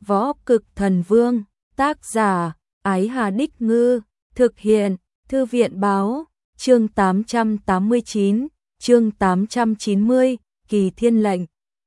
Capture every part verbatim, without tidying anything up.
Võ Cực Thần Vương, tác giả, Ái Hà Đích Ngư, thực hiện, Thư viện Báo, chương tám trăm tám mươi chín, chương tám trăm chín mươi, Kỳ Thiên lệnh.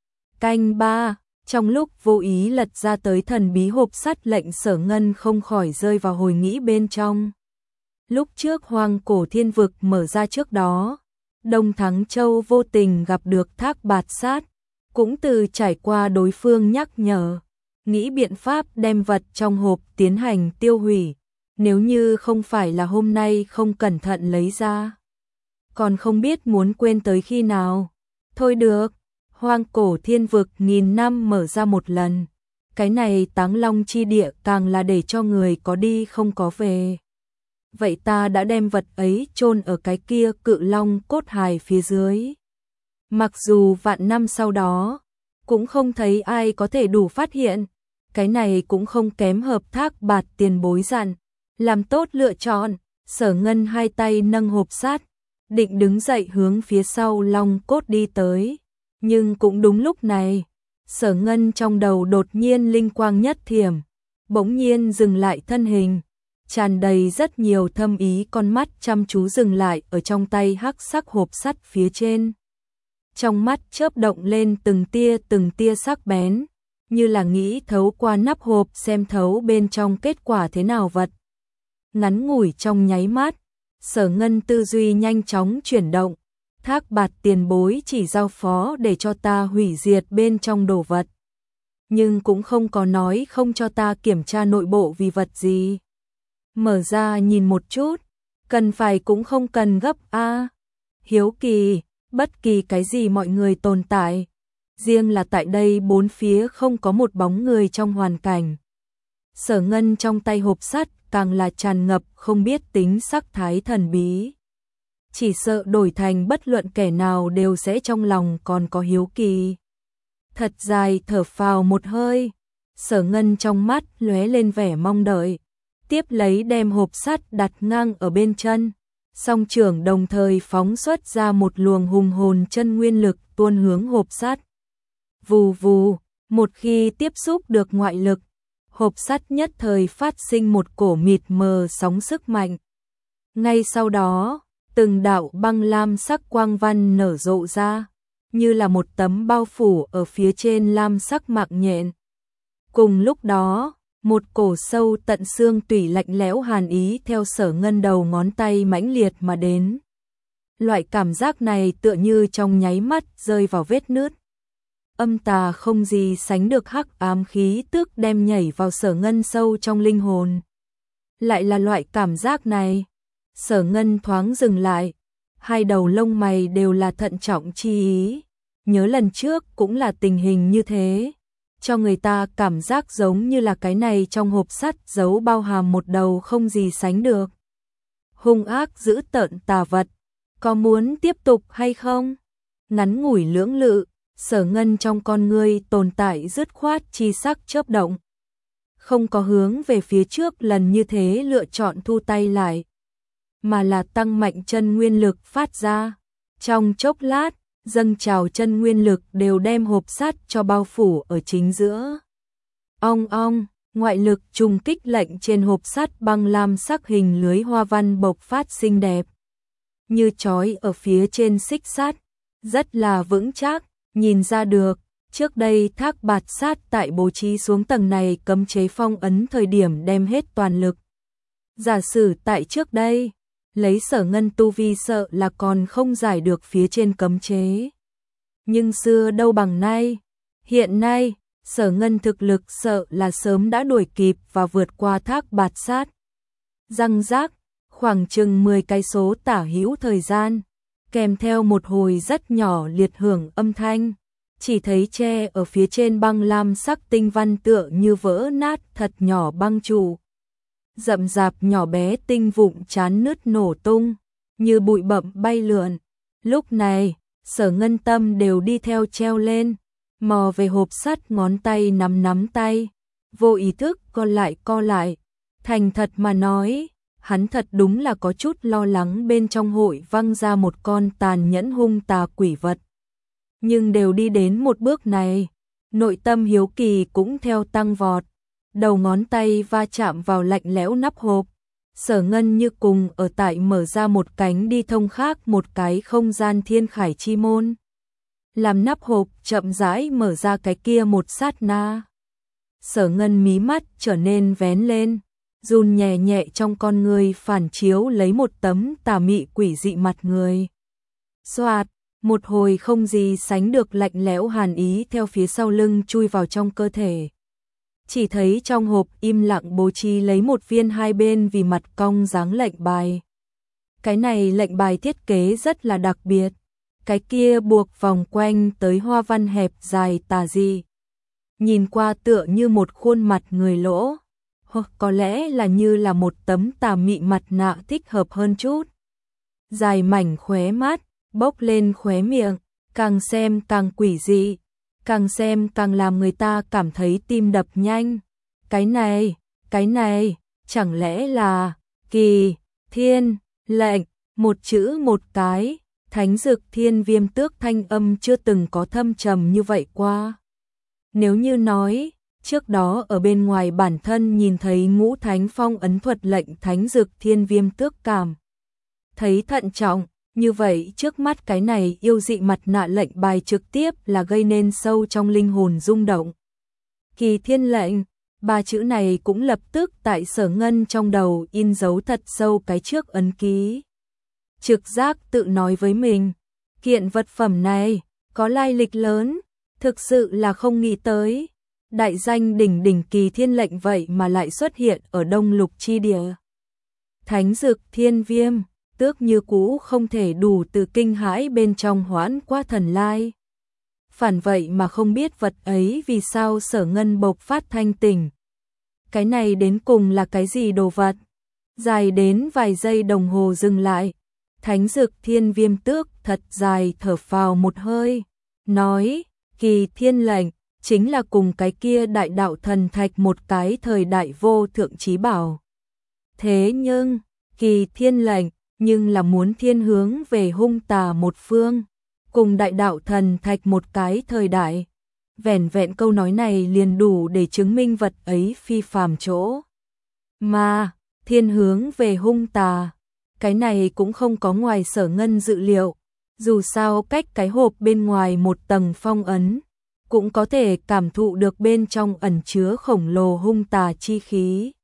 Canh ba, trong lúc vô ý lật ra tới thần bí hộp sắt, lệnh Sở Ngân không khỏi rơi vào hồi nghĩ bên trong. Lúc trước Hoang Cổ Thiên Vực mở ra trước đó, Đông Thắng Châu vô tình gặp được Thác Bạt Sát, cũng từ trải qua đối phương nhắc nhở, nghĩ biện pháp đem vật trong hộp tiến hành tiêu hủy, nếu như không phải là hôm nay không cẩn thận lấy ra, còn không biết muốn quên tới khi nào. Thôi được, Hoang Cổ Thiên Vực nghìn năm mở ra một lần, cái này Táng Long chi địa càng là để cho người có đi không có về. Vậy ta đã đem vật ấy chôn ở cái kia cự long cốt hài phía dưới. Mặc dù vạn năm sau đó, cũng không thấy ai có thể đủ phát hiện, cái này cũng không kém hợp Thác Bạt tiền bối dặn, làm tốt lựa chọn. Sở Ngân hai tay nâng hộp sắt, định đứng dậy hướng phía sau long cốt đi tới, nhưng cũng đúng lúc này, Sở Ngân trong đầu đột nhiên linh quang nhất thiểm, bỗng nhiên dừng lại thân hình, tràn đầy rất nhiều thâm ý con mắt chăm chú dừng lại ở trong tay hắc sắc hộp sắt phía trên. Trong mắt chớp động lên từng tia từng tia sắc bén, như là nghĩ thấu qua nắp hộp xem thấu bên trong kết quả thế nào vật. Ngắn ngủi trong nháy mắt, Sở Ngân tư duy nhanh chóng chuyển động, Thác Bạt tiền bối chỉ giao phó để cho ta hủy diệt bên trong đồ vật, nhưng cũng không có nói không cho ta kiểm tra nội bộ vì vật gì. Mở ra nhìn một chút, cần phải cũng không cần gấp a. À, hiếu kỳ, bất kỳ cái gì mọi người tồn tại, riêng là tại đây bốn phía không có một bóng người trong hoàn cảnh. Sở Ngân trong tay hộp sắt càng là tràn ngập không biết tính sắc thái thần bí. Chỉ sợ đổi thành bất luận kẻ nào đều sẽ trong lòng còn có hiếu kỳ. Thật dài thở phào một hơi, Sở Ngân trong mắt lóe lên vẻ mong đợi, tiếp lấy đem hộp sắt đặt ngang ở bên chân, song trưởng đồng thời phóng xuất ra một luồng hùng hồn chân nguyên lực tuôn hướng hộp sắt. Vù vù, một khi tiếp xúc được ngoại lực, hộp sắt nhất thời phát sinh một cổ mịt mờ sóng sức mạnh. Ngay sau đó, từng đạo băng lam sắc quang văn nở rộ ra, như là một tấm bao phủ ở phía trên lam sắc mạng nhện. Cùng lúc đó, một cổ sâu tận xương tủy lạnh lẽo hàn ý theo Sở Ngân đầu ngón tay mãnh liệt mà đến. Loại cảm giác này tựa như trong nháy mắt rơi vào vết nứt. Âm tà không gì sánh được hắc ám khí tức đem nhảy vào Sở Ngân sâu trong linh hồn. Lại là loại cảm giác này. Sở Ngân thoáng dừng lại, hai đầu lông mày đều là thận trọng chi ý. Nhớ lần trước cũng là tình hình như thế, cho người ta cảm giác giống như là cái này trong hộp sắt giấu bao hàm một đầu không gì sánh được hung ác dữ tợn tà vật. Có muốn tiếp tục hay không? Ngắn ngủi lưỡng lự, Sở Ngân trong con ngươi tồn tại dứt khoát chi sắc chớp động, không có hướng về phía trước lần như thế lựa chọn thu tay lại, mà là tăng mạnh chân nguyên lực phát ra. Trong chốc lát, dâng trào chân nguyên lực đều đem hộp sắt cho bao phủ ở chính giữa. Ong ong, ngoại lực trùng kích lệnh trên hộp sắt băng lam sắc hình lưới hoa văn bộc phát xinh đẹp, như trói ở phía trên xích sắt, rất là vững chắc. Nhìn ra được, trước đây Thác Bạt Sát tại bố trí xuống tầng này cấm chế phong ấn thời điểm đem hết toàn lực. Giả sử tại trước đây, lấy Sở Ngân tu vi sợ là còn không giải được phía trên cấm chế. Nhưng xưa đâu bằng nay, hiện nay, Sở Ngân thực lực sợ là sớm đã đuổi kịp và vượt qua Thác Bạt Sát. Răng rác, khoảng chừng mười cây số tả hữu thời gian, kèm theo một hồi rất nhỏ liệt hưởng âm thanh, chỉ thấy tre ở phía trên băng lam sắc tinh văn tựa như vỡ nát thật nhỏ băng trụ. Rậm rạp nhỏ bé tinh vụn chán nứt nổ tung, như bụi bặm bay lượn. Lúc này, Sở Ngân tâm đều đi theo treo lên, mò về hộp sắt ngón tay nắm nắm tay, vô ý thức co lại co lại. Thành thật mà nói, hắn thật đúng là có chút lo lắng bên trong hội văng ra một con tàn nhẫn hung tà quỷ vật. Nhưng đều đi đến một bước này, nội tâm hiếu kỳ cũng theo tăng vọt, đầu ngón tay va chạm vào lạnh lẽo nắp hộp. Sở Ngân như cùng ở tại mở ra một cánh đi thông khác một cái không gian thiên khải chi môn. Làm nắp hộp chậm rãi mở ra cái kia một sát na. Sở Ngân mí mắt trở nên vén lên, run nhẹ nhẹ trong con người phản chiếu lấy một tấm tà mị quỷ dị mặt người. Xoạt, một hồi không gì sánh được lạnh lẽo hàn ý theo phía sau lưng chui vào trong cơ thể. Chỉ thấy trong hộp im lặng bố trí lấy một viên hai bên vì mặt cong dáng lệnh bài. Cái này lệnh bài thiết kế rất là đặc biệt. Cái kia buộc vòng quanh tới hoa văn hẹp dài tà dị. Nhìn qua tựa như một khuôn mặt người lỗ. Hoặc có lẽ là như là một tấm tà mị mặt nạ thích hợp hơn chút. Dài mảnh khóe mắt, bốc lên khóe miệng, càng xem càng quỷ dị. Càng xem càng làm người ta cảm thấy tim đập nhanh. Cái này, cái này, chẳng lẽ là Kỳ Thiên lệnh, một chữ một cái, Thánh Dực Thiên Viêm Tước thanh âm chưa từng có thâm trầm như vậy qua. Nếu như nói, trước đó ở bên ngoài bản thân nhìn thấy Ngũ Thánh Phong ấn thuật lệnh Thánh Dực Thiên Viêm Tước cảm thấy thận trọng. Như vậy trước mắt cái này yêu dị mặt nạ lệnh bài trực tiếp là gây nên sâu trong linh hồn rung động. Kỳ Thiên lệnh, ba chữ này cũng lập tức tại Sở Ngân trong đầu in dấu thật sâu cái trước ấn ký. Trực giác tự nói với mình, kiện vật phẩm này có lai lịch lớn, thực sự là không nghĩ tới. Đại danh đỉnh đỉnh Kỳ Thiên lệnh vậy mà lại xuất hiện ở Đông Lục chi địa. Thánh Dực Thiên Viêm Tước như cũ không thể đủ từ kinh hãi bên trong hoãn qua thần lai. Phản vậy mà không biết vật ấy vì sao Sở Ngân bộc phát thanh tỉnh. Cái này đến cùng là cái gì đồ vật? Dài đến vài giây đồng hồ dừng lại. Thánh Dực Thiên Viêm Tước thật dài thở phào một hơi. Nói, Kỳ Thiên lệnh chính là cùng cái kia đại đạo thần thạch một cái thời đại vô thượng trí bảo. Thế nhưng, Kỳ Thiên lệnh nhưng là muốn thiên hướng về hung tà một phương, cùng đại đạo thần thạch một cái thời đại. Vẻn vẹn câu nói này liền đủ để chứng minh vật ấy phi phàm chỗ. Mà, thiên hướng về hung tà, cái này cũng không có ngoài Sở Ngân dự liệu. Dù sao cách cái hộp bên ngoài một tầng phong ấn, cũng có thể cảm thụ được bên trong ẩn chứa khổng lồ hung tà chi khí.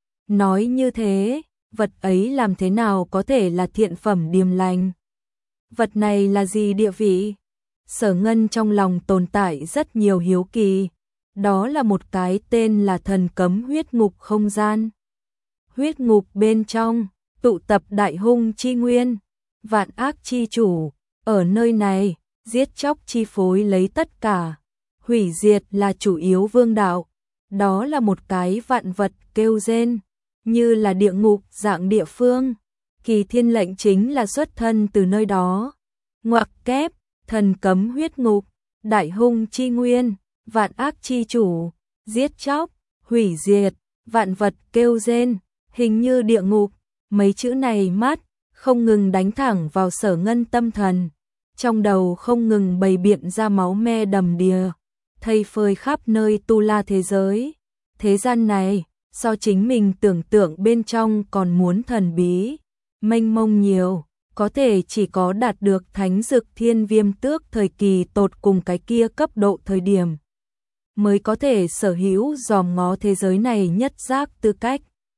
Nói như thế, vật ấy làm thế nào có thể là thiện phẩm điềm lành? Vật này là gì địa vị? Sở Ngân trong lòng tồn tại rất nhiều hiếu kỳ. Đó là một cái tên là thần cấm huyết ngục không gian. Huyết ngục bên trong, tụ tập đại hung chi nguyên, vạn ác chi chủ. Ở nơi này, giết chóc chi phối lấy tất cả. Hủy diệt là chủ yếu vương đạo. Đó là một cái vạn vật kêu rên, như là địa ngục dạng địa phương. Kỳ Thiên lệnh chính là xuất thân từ nơi đó. Ngoặc kép, thần cấm huyết ngục, đại hung chi nguyên, vạn ác chi chủ, giết chóc, hủy diệt, vạn vật kêu rên, hình như địa ngục. Mấy chữ này mắt, không ngừng đánh thẳng vào Sở Ngân tâm thần. Trong đầu không ngừng bày biện ra máu me đầm đìa, thây phơi khắp nơi tu la thế giới. Thế gian này, so chính mình tưởng tượng bên trong còn muốn thần bí, mênh mông nhiều, có thể chỉ có đạt được Thánh Dực Thiên Viêm Tước thời kỳ tột cùng cái kia cấp độ thời điểm, mới có thể sở hữu dòm ngó thế giới này nhất giác tư cách.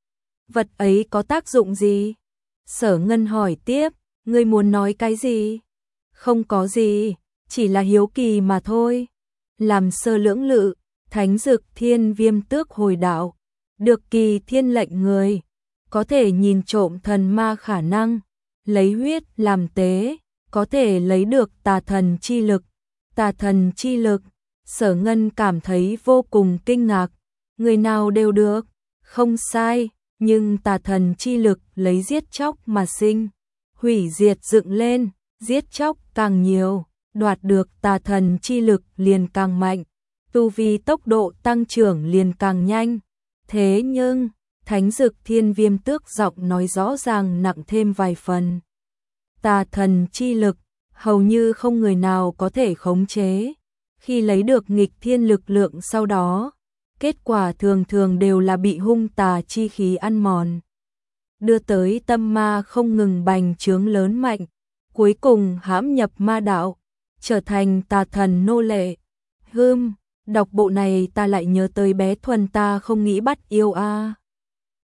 Vật ấy có tác dụng gì? Sở Ngân hỏi tiếp, ngươi muốn nói cái gì? Không có gì, chỉ là hiếu kỳ mà thôi. Làm sơ lưỡng lự, Thánh Dực Thiên Viêm Tước hồi đạo, được Kỳ Thiên lệnh người, có thể nhìn trộm thần ma khả năng, lấy huyết làm tế, có thể lấy được tà thần chi lực. Tà thần chi lực, Sở Ngân cảm thấy vô cùng kinh ngạc. Người nào đều được, không sai, nhưng tà thần chi lực lấy giết chóc mà sinh, hủy diệt dựng lên, giết chóc càng nhiều, đoạt được tà thần chi lực liền càng mạnh, tu vi tốc độ tăng trưởng liền càng nhanh. Thế nhưng, Thánh Dực Thiên Viêm Tước giọng nói rõ ràng nặng thêm vài phần. Tà thần chi lực, hầu như không người nào có thể khống chế. Khi lấy được nghịch thiên lực lượng sau đó, kết quả thường thường đều là bị hung tà chi khí ăn mòn, đưa tới tâm ma không ngừng bành trướng lớn mạnh, cuối cùng hãm nhập ma đạo, trở thành tà thần nô lệ. Hưm, đọc bộ này ta lại nhớ tới bé Thuần ta không nghĩ bắt yêu a.